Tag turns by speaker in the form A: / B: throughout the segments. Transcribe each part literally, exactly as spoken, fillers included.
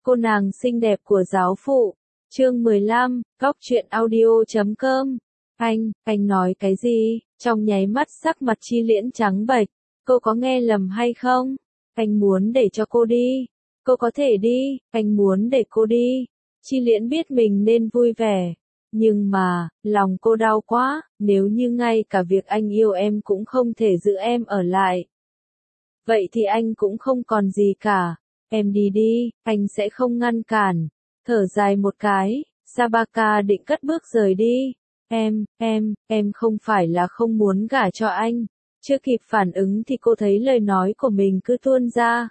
A: Cô nàng xinh đẹp của giáo phụ. Chương mười lăm, Góc truyện audio chấm com. Anh, anh nói cái gì? Trong nháy mắt sắc mặt Chi Liễn trắng bệch. Cô có nghe lầm hay không? Anh muốn để cho cô đi. Cô có thể đi, anh muốn để cô đi. Chi Liễn biết mình nên vui vẻ. Nhưng mà, lòng cô đau quá, nếu như ngay cả việc anh yêu em cũng không thể giữ em ở lại. Vậy thì anh cũng không còn gì cả. Em đi đi, anh sẽ không ngăn cản. Thở dài một cái, Sabaka định cất bước rời đi. Em, em, em không phải là không muốn gả cho anh. Chưa kịp phản ứng thì cô thấy lời nói của mình cứ tuôn ra.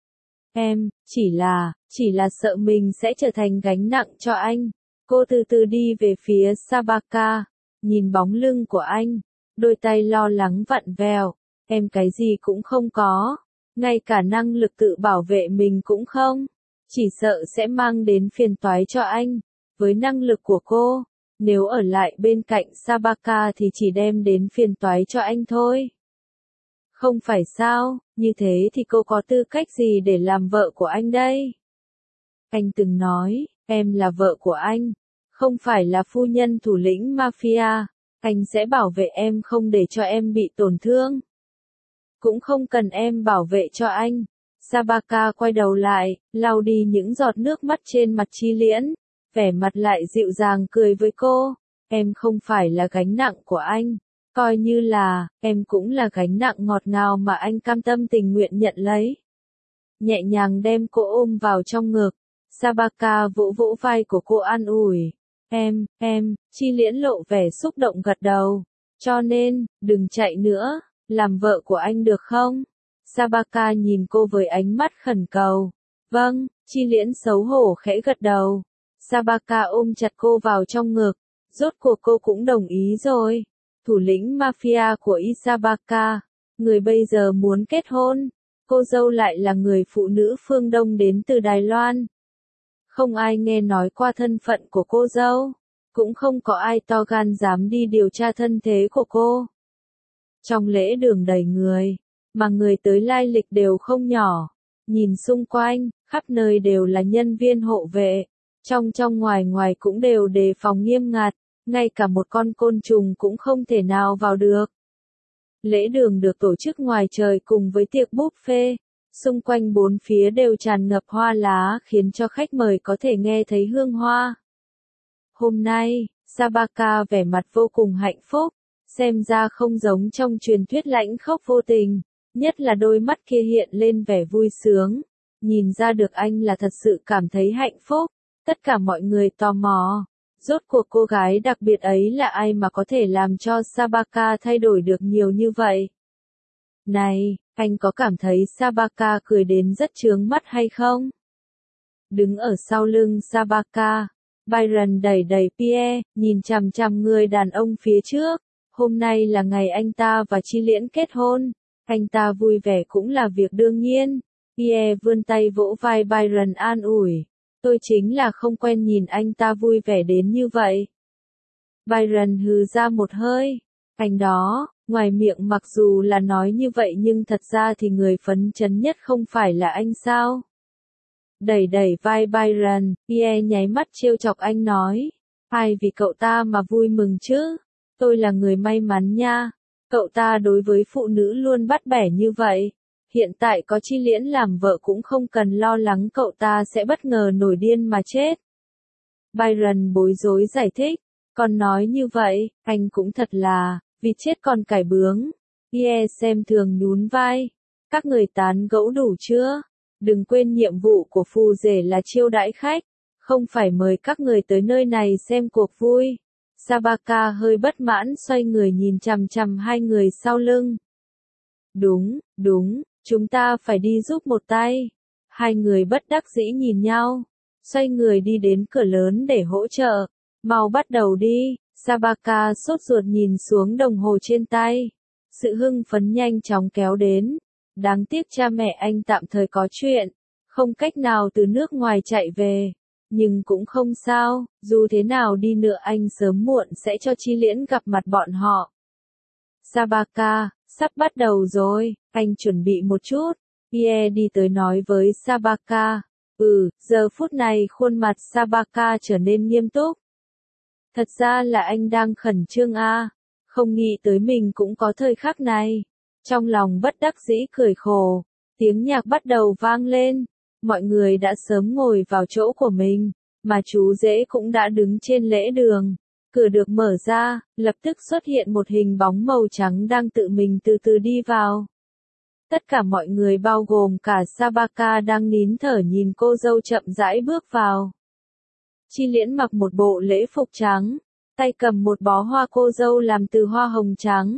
A: Em, chỉ là, chỉ là sợ mình sẽ trở thành gánh nặng cho anh. Cô từ từ đi về phía Sabaka, nhìn bóng lưng của anh, đôi tay lo lắng vặn vẹo. Em cái gì cũng không có, ngay cả năng lực tự bảo vệ mình cũng không. Chỉ sợ sẽ mang đến phiền toái cho anh. Với năng lực của cô, nếu ở lại bên cạnh Sabaka thì chỉ đem đến phiền toái cho anh thôi. Không phải sao, như thế thì cô có tư cách gì để làm vợ của anh đây? Anh từng nói, em là vợ của anh, không phải là phu nhân thủ lĩnh mafia. Anh sẽ bảo vệ em không để cho em bị tổn thương. Cũng không cần em bảo vệ cho anh. Sabaka quay đầu lại, lau đi những giọt nước mắt trên mặt Chi Liễn, vẻ mặt lại dịu dàng cười với cô. Em không phải là gánh nặng của anh. Coi như là, em cũng là gánh nặng ngọt ngào mà anh cam tâm tình nguyện nhận lấy. Nhẹ nhàng đem cô ôm vào trong ngực. Sabaka vỗ vỗ vai của cô an ủi. Em, em, Chi Liễn lộ vẻ xúc động gật đầu. Cho nên, đừng chạy nữa, làm vợ của anh được không? Sabaka nhìn cô với ánh mắt khẩn cầu. Vâng, Chi Liễn xấu hổ khẽ gật đầu. Sabaka ôm chặt cô vào trong ngực. Rốt cuộc cô cũng đồng ý rồi. Thủ lĩnh mafia của Isabaka, người bây giờ muốn kết hôn. Cô dâu lại là người phụ nữ phương Đông đến từ Đài Loan. Không ai nghe nói qua thân phận của cô dâu. Cũng không có ai to gan dám đi điều tra thân thế của cô. Trong lễ đường đầy người, mà người tới lai lịch đều không nhỏ. Nhìn xung quanh, khắp nơi đều là nhân viên hộ vệ. Trong trong ngoài ngoài cũng đều đề phòng nghiêm ngặt. Ngay cả một con côn trùng cũng không thể nào vào được. Lễ đường được tổ chức ngoài trời cùng với tiệc buffet. Xung quanh bốn phía đều tràn ngập hoa lá khiến cho khách mời có thể nghe thấy hương hoa. Hôm nay, Sabaka vẻ mặt vô cùng hạnh phúc. Xem ra không giống trong truyền thuyết lãnh khốc vô tình. Nhất là đôi mắt kia hiện lên vẻ vui sướng. Nhìn ra được anh là thật sự cảm thấy hạnh phúc. Tất cả mọi người tò mò. Rốt cuộc cô gái đặc biệt ấy là ai mà có thể làm cho Sabaka thay đổi được nhiều như vậy? Này, anh có cảm thấy Sabaka cười đến rất chướng mắt hay không? Đứng ở sau lưng Sabaka, Byron đẩy đẩy Pierre, nhìn chằm chằm người đàn ông phía trước. Hôm nay là ngày anh ta và Chi Liễn kết hôn. Anh ta vui vẻ cũng là việc đương nhiên. Pierre vươn tay vỗ vai Byron an ủi. Tôi chính là không quen nhìn anh ta vui vẻ đến như vậy. Byron hừ ra một hơi. Anh đó, ngoài miệng mặc dù là nói như vậy nhưng thật ra thì người phấn chấn nhất không phải là anh sao? Đẩy đẩy vai Byron, Pierre nháy mắt trêu chọc anh nói. Ai vì cậu ta mà vui mừng chứ? Tôi là người may mắn nha. Cậu ta đối với phụ nữ luôn bắt bẻ như vậy. Hiện tại có Chi Liễn làm vợ cũng không cần lo lắng cậu ta sẽ bất ngờ nổi điên mà chết. Byron bối rối giải thích. Còn nói như vậy, anh cũng thật là, vịt chết còn cải bướng. Pierre xem thường nhún vai. Các người tán gẫu đủ chưa? Đừng quên nhiệm vụ của phù rể là chiêu đãi khách. Không phải mời các người tới nơi này xem cuộc vui. Sabaka hơi bất mãn xoay người nhìn chằm chằm hai người sau lưng. Đúng, đúng. Chúng ta phải đi giúp một tay. Hai người bất đắc dĩ nhìn nhau. Xoay người đi đến cửa lớn để hỗ trợ. Mau bắt đầu đi. Sabaka sốt ruột nhìn xuống đồng hồ trên tay. Sự hưng phấn nhanh chóng kéo đến. Đáng tiếc cha mẹ anh tạm thời có chuyện. Không cách nào từ nước ngoài chạy về. Nhưng cũng không sao. Dù thế nào đi nữa anh sớm muộn sẽ cho Chi Liễn gặp mặt bọn họ. Sabaka, sắp bắt đầu rồi, anh chuẩn bị một chút. Pierre đi tới nói với Sabaka. Ừ, giờ phút này khuôn mặt Sabaka trở nên nghiêm túc. Thật ra là anh đang khẩn trương à, không nghĩ tới mình cũng có thời khắc này. Trong lòng bất đắc dĩ cười khổ, tiếng nhạc bắt đầu vang lên, mọi người đã sớm ngồi vào chỗ của mình, mà chú rể cũng đã đứng trên lễ đường. Cửa được mở ra, lập tức xuất hiện một hình bóng màu trắng đang tự mình từ từ đi vào. Tất cả mọi người bao gồm cả Sabaka đang nín thở nhìn cô dâu chậm rãi bước vào. Chi Liễn mặc một bộ lễ phục trắng, tay cầm một bó hoa cô dâu làm từ hoa hồng trắng,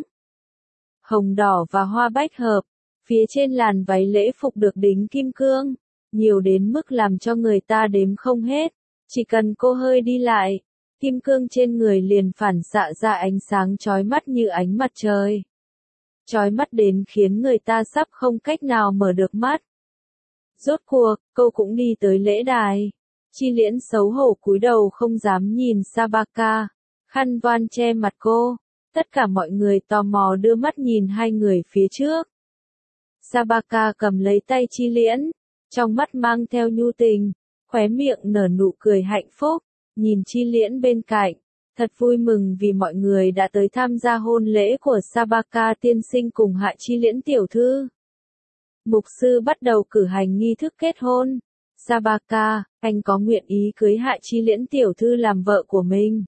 A: hồng đỏ và hoa bách hợp. Phía trên làn váy lễ phục được đính kim cương, nhiều đến mức làm cho người ta đếm không hết. Chỉ cần cô hơi đi lại, kim cương trên người liền phản xạ ra ánh sáng chói mắt như ánh mặt trời. Chói mắt đến khiến người ta sắp không cách nào mở được mắt. Rốt cuộc, cô cũng đi tới lễ đài. Chi Liễn xấu hổ cúi đầu không dám nhìn Sabaka, khăn voan che mặt cô. Tất cả mọi người tò mò đưa mắt nhìn hai người phía trước. Sabaka cầm lấy tay Chi Liễn, trong mắt mang theo nhu tình, khóe miệng nở nụ cười hạnh phúc, nhìn Chi Liễn bên cạnh, thật vui mừng vì mọi người đã tới tham gia hôn lễ của Sabaka tiên sinh cùng Hạ Chi Liễn tiểu thư. Mục sư bắt đầu cử hành nghi thức kết hôn. Sabaka, anh có nguyện ý cưới Hạ Chi Liễn tiểu thư làm vợ của mình.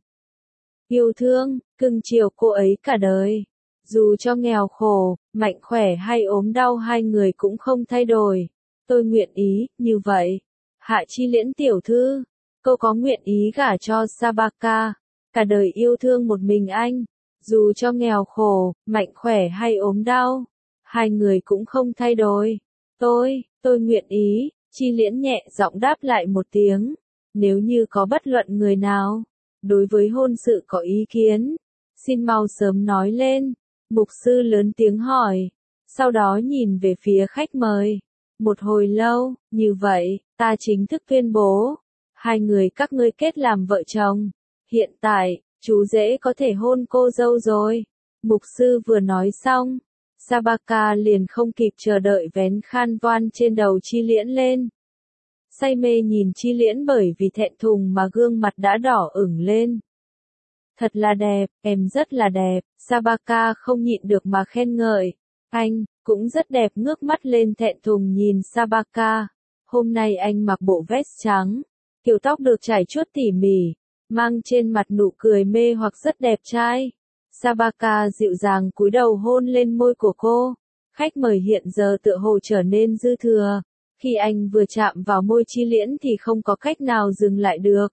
A: Yêu thương, cưng chiều cô ấy cả đời. Dù cho nghèo khổ, mạnh khỏe hay ốm đau hai người cũng không thay đổi. Tôi nguyện ý, như vậy. Hạ Chi Liễn tiểu thư, cô có nguyện ý gả cho Sabaka, cả đời yêu thương một mình anh. Dù cho nghèo khổ, mạnh khỏe hay ốm đau, hai người cũng không thay đổi. Tôi, tôi nguyện ý, Chi Liễn nhẹ giọng đáp lại một tiếng. Nếu như có bất luận người nào đối với hôn sự có ý kiến, xin mau sớm nói lên. Mục sư lớn tiếng hỏi, sau đó nhìn về phía khách mời. Một hồi lâu, như vậy, ta chính thức tuyên bố, hai người các ngươi kết làm vợ chồng. Hiện tại, chú rể có thể hôn cô dâu rồi. Mục sư vừa nói xong, Sabaka liền không kịp chờ đợi vén khăn voan trên đầu Chi Liễn lên. Say mê nhìn Chi Liễn bởi vì thẹn thùng mà gương mặt đã đỏ ửng lên. Thật là đẹp, em rất là đẹp, Sabaka không nhịn được mà khen ngợi. Anh, cũng rất đẹp, ngước mắt lên thẹn thùng nhìn Sabaka. Hôm nay anh mặc bộ vest trắng, kiểu tóc được trải chuốt tỉ mỉ, mang trên mặt nụ cười mê hoặc rất đẹp trai. Sabaka dịu dàng cúi đầu hôn lên môi của cô. Khách mời hiện giờ tựa hồ trở nên dư thừa. Khi anh vừa chạm vào môi Chi Liễn thì không có cách nào dừng lại được.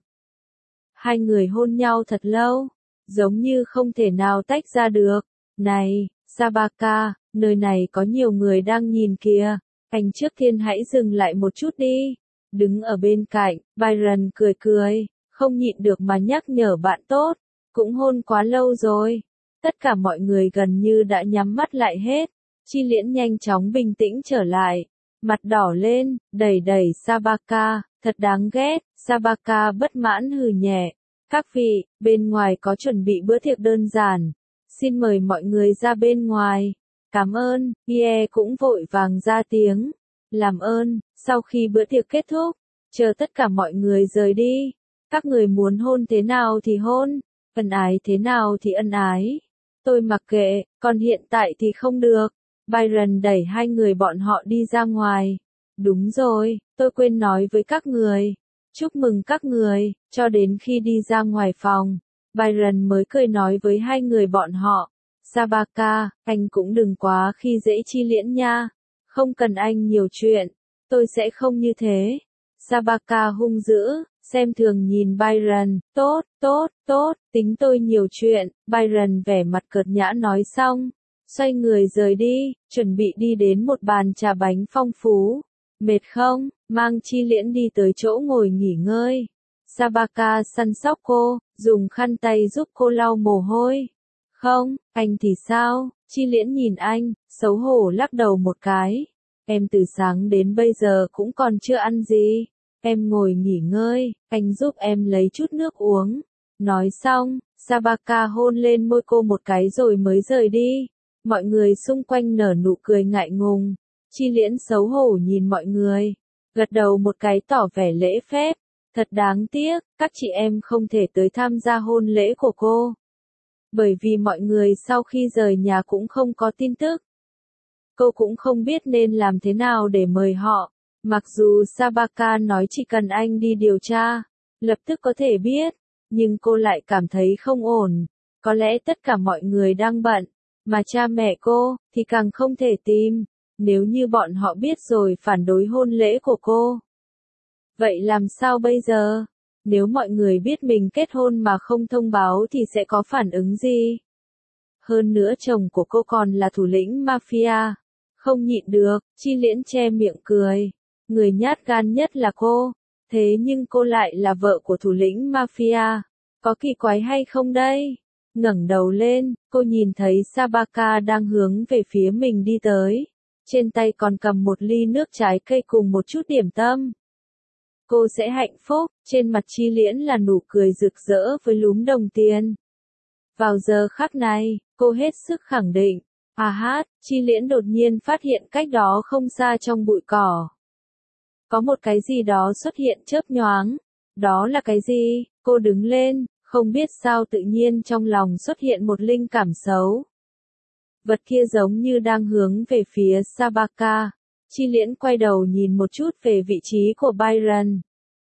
A: Hai người hôn nhau thật lâu, giống như không thể nào tách ra được. Này, Sabaka, nơi này có nhiều người đang nhìn kìa. Anh trước tiên hãy dừng lại một chút đi. Đứng ở bên cạnh, Byron cười cười, không nhịn được mà nhắc nhở bạn tốt. Cũng hôn quá lâu rồi. Tất cả mọi người gần như đã nhắm mắt lại hết. Chi Liễn nhanh chóng bình tĩnh trở lại. Mặt đỏ lên, đẩy đẩy Sabaka, thật đáng ghét. Sabaka bất mãn hừ nhẹ. Các vị, bên ngoài có chuẩn bị bữa tiệc đơn giản. Xin mời mọi người ra bên ngoài. Cảm ơn, Ye cũng vội vàng ra tiếng. Làm ơn, sau khi bữa tiệc kết thúc, chờ tất cả mọi người rời đi. Các người muốn hôn thế nào thì hôn, ân ái thế nào thì ân ái. Tôi mặc kệ, còn hiện tại thì không được. Byron đẩy hai người bọn họ đi ra ngoài. Đúng rồi, tôi quên nói với các người. Chúc mừng các người, cho đến khi đi ra ngoài phòng. Byron mới cười nói với hai người bọn họ. Sabaka, anh cũng đừng quá khi dễ Chi Liễn nha. Không cần anh nhiều chuyện. Tôi sẽ không như thế. Sabaka hung dữ, xem thường nhìn Byron. Tốt, tốt, tốt, tính tôi nhiều chuyện. Byron vẻ mặt cợt nhã nói xong. Xoay người rời đi, chuẩn bị đi đến một bàn trà bánh phong phú. Mệt không? Mang Chi Liễn đi tới chỗ ngồi nghỉ ngơi. Sabaka săn sóc cô, dùng khăn tay giúp cô lau mồ hôi. Không, anh thì sao? Chi Liễn nhìn anh, xấu hổ lắc đầu một cái. Em từ sáng đến bây giờ cũng còn chưa ăn gì. Em ngồi nghỉ ngơi, anh giúp em lấy chút nước uống. Nói xong, Sabaka hôn lên môi cô một cái rồi mới rời đi. Mọi người xung quanh nở nụ cười ngại ngùng. Chi Liễn xấu hổ nhìn mọi người. gật đầu một cái tỏ vẻ lễ phép. Thật đáng tiếc, các chị em không thể tới tham gia hôn lễ của cô. Bởi vì mọi người sau khi rời nhà cũng không có tin tức. Cô cũng không biết nên làm thế nào để mời họ. Mặc dù Sabaka nói chỉ cần anh đi điều tra, lập tức có thể biết, nhưng cô lại cảm thấy không ổn. Có lẽ tất cả mọi người đang bận, mà cha mẹ cô thì càng không thể tìm. Nếu như bọn họ biết rồi phản đối hôn lễ của cô. Vậy làm sao bây giờ? Nếu mọi người biết mình kết hôn mà không thông báo thì sẽ có phản ứng gì? Hơn nữa chồng của cô còn là thủ lĩnh mafia. Không nhịn được, Chi Liễn che miệng cười. Người nhát gan nhất là cô. Thế nhưng cô lại là vợ của thủ lĩnh mafia. Có kỳ quái hay không đây? Ngẩng đầu lên, cô nhìn thấy Sabaka đang hướng về phía mình đi tới. Trên tay còn cầm một ly nước trái cây cùng một chút điểm tâm. Cô sẽ hạnh phúc, trên mặt Chi Liễn là nụ cười rực rỡ với lúm đồng tiền. Vào giờ khắc này, cô hết sức khẳng định. À hát, Chi Liễn đột nhiên phát hiện cách đó không xa trong bụi cỏ. Có một cái gì đó xuất hiện chớp nhoáng. Đó là cái gì? Cô đứng lên, không biết sao tự nhiên trong lòng xuất hiện một linh cảm xấu. Vật kia giống như đang hướng về phía Sabaka. Chi Liễn quay đầu nhìn một chút về vị trí của Byron.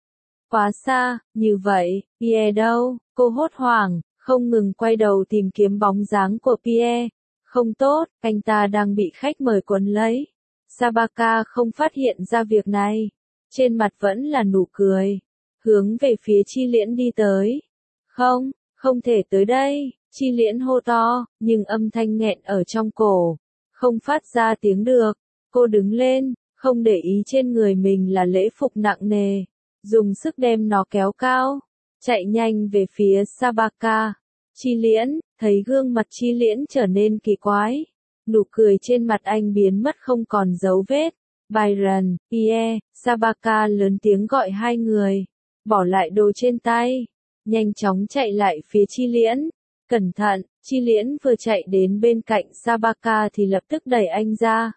A: Quá xa, như vậy, Pierre đâu? Cô hốt hoảng, không ngừng quay đầu tìm kiếm bóng dáng của Pierre. Không tốt, anh ta đang bị khách mời quấn lấy. Sabaka không phát hiện ra việc này. Trên mặt vẫn là nụ cười. Hướng về phía Chi Liễn đi tới. Không, không thể tới đây. Chi Liễn hô to, nhưng âm thanh nghẹn ở trong cổ. Không phát ra tiếng được. Cô đứng lên, không để ý trên người mình là lễ phục nặng nề. Dùng sức đem nó kéo cao. Chạy nhanh về phía Sabaka. Chi Liễn, thấy gương mặt Chi Liễn trở nên kỳ quái. Nụ cười trên mặt anh biến mất không còn dấu vết. Byron, Pierre, Sabaka lớn tiếng gọi hai người. Bỏ lại đồ trên tay. Nhanh chóng chạy lại phía Chi Liễn. Cẩn thận, Chi Liễn vừa chạy đến bên cạnh Sabaka thì lập tức đẩy anh ra.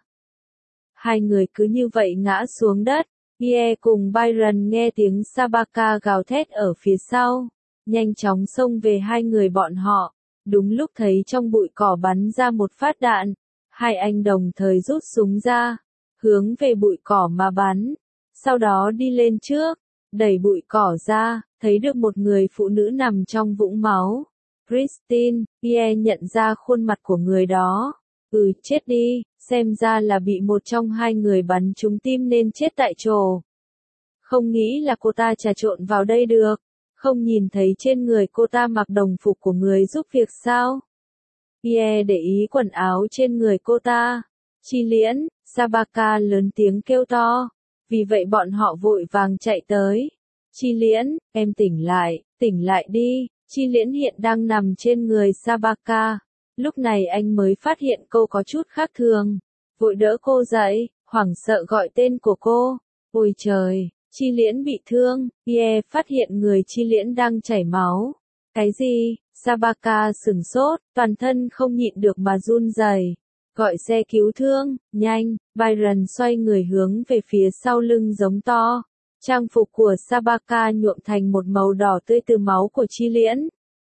A: Hai người cứ như vậy ngã xuống đất. Pierre cùng Byron nghe tiếng Sabaka gào thét ở phía sau. Nhanh chóng xông về hai người bọn họ. Đúng lúc thấy trong bụi cỏ bắn ra một phát đạn. Hai anh đồng thời rút súng ra. Hướng về bụi cỏ mà bắn. Sau đó đi lên trước. Đẩy bụi cỏ ra. Thấy được một người phụ nữ nằm trong vũng máu. Christine, Pierre nhận ra khuôn mặt của người đó. Ừ, chết đi, xem ra là bị một trong hai người bắn trúng tim nên chết tại chỗ. Không nghĩ là cô ta trà trộn vào đây được. Không nhìn thấy trên người cô ta mặc đồng phục của người giúp việc sao? Pierre để ý quần áo trên người cô ta. Chi Liễn, Sabaka lớn tiếng kêu to. Vì vậy bọn họ vội vàng chạy tới. Chi Liễn, em tỉnh lại, tỉnh lại đi. Chi Liễn hiện đang nằm trên người Sabaka. Lúc này anh mới phát hiện cô có chút khác thường. Vội đỡ cô dậy, hoảng sợ gọi tên của cô. Ôi trời, Chi Liễn bị thương. Pierre phát hiện người Chi Liễn đang chảy máu. Cái gì? Sabaka sửng sốt, toàn thân không nhịn được mà run rẩy. Gọi xe cứu thương, nhanh. Byron xoay người hướng về phía sau lưng giống to. Trang phục của Sabaka nhuộm thành một màu đỏ tươi từ máu của Chi Liễn.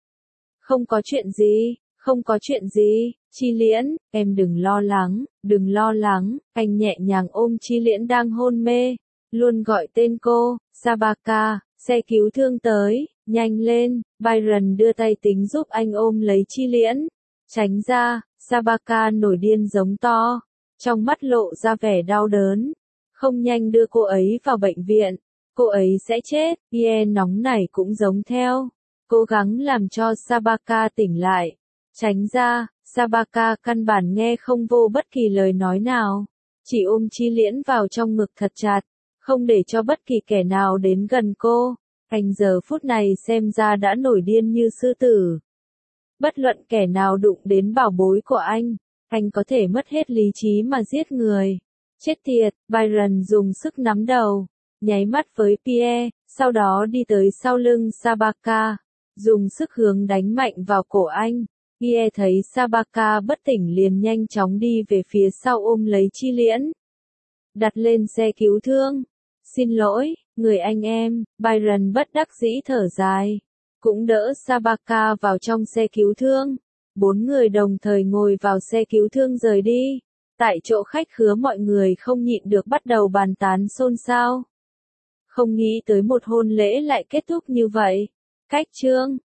A: Không có chuyện gì, không có chuyện gì, Chi Liễn, em đừng lo lắng, đừng lo lắng. Anh nhẹ nhàng ôm Chi Liễn đang hôn mê, luôn gọi tên cô. Sabaka, xe cứu thương tới, nhanh lên. Byron đưa tay tính giúp anh ôm lấy Chi Liễn. Tránh ra. Sabaka nổi điên giống to, trong mắt lộ ra vẻ đau đớn. Không nhanh đưa cô ấy vào bệnh viện, cô ấy sẽ chết. Pierre nóng nảy cũng giống theo, cố gắng làm cho Sabaka tỉnh lại. Tránh ra. Sabaka căn bản nghe không vô bất kỳ lời nói nào, chỉ ôm Chi Liễn vào trong ngực thật chặt, không để cho bất kỳ kẻ nào đến gần cô. Anh giờ phút này xem ra đã nổi điên như sư tử. Bất luận kẻ nào đụng đến bảo bối của anh, anh có thể mất hết lý trí mà giết người. Chết tiệt, Byron dùng sức nắm đầu, nháy mắt với Pierre, sau đó đi tới sau lưng Sabaka, dùng sức hướng đánh mạnh vào cổ anh. Pierre thấy Sabaka bất tỉnh liền nhanh chóng đi về phía sau ôm lấy Chi Liễn. Đặt lên xe cứu thương. Xin lỗi, người anh em, Byron bất đắc dĩ thở dài. Cũng đỡ Sabaka vào trong xe cứu thương. Bốn người đồng thời ngồi vào xe cứu thương rời đi. Tại chỗ khách khứa mọi người không nhịn được bắt đầu bàn tán xôn xao. Không nghĩ tới một hôn lễ lại kết thúc như vậy. Cách chương